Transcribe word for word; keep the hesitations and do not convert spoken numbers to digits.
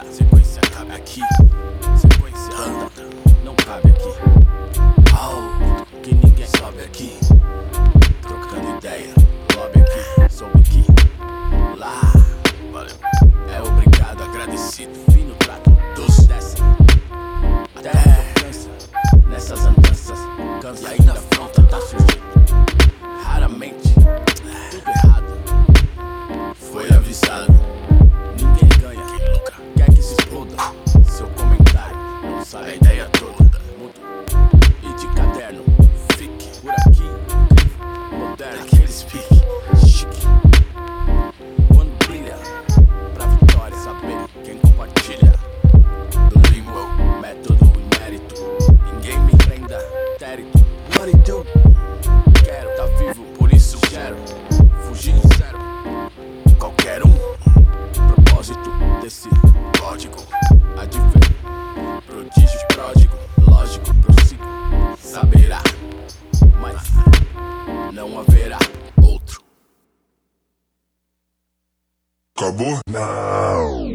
anda, sequência cabe aqui. Sequência anda, não cabe aqui. Oh, que ninguém sobe aqui. Trocando ideia, lobby aqui, soube que lá, valeu. É obrigado, agradecido, fim no trato, doce desce. Até cansa, nessas andanças, cansa e aí na fronta tá surgindo. Raramente, tudo errado, foi avisado. Ninguém ganha, quem nunca quer que se exploda. Seu comentário não sabe a ideia toda. Mudo e de caderno, fique por aqui, moderno, aqueles pique, chique. Quando brilha, pra vitória, saber quem compartilha. Do limbo, método e mérito, ninguém me prenda, térito. What it do? Quero tá vivo, por isso quero fugir do zero. Qualquer um, propósito desse código. Adver, prodígio pródigo, lógico, prossigo. Saberá, mas não haverá outro. Acabou? Não.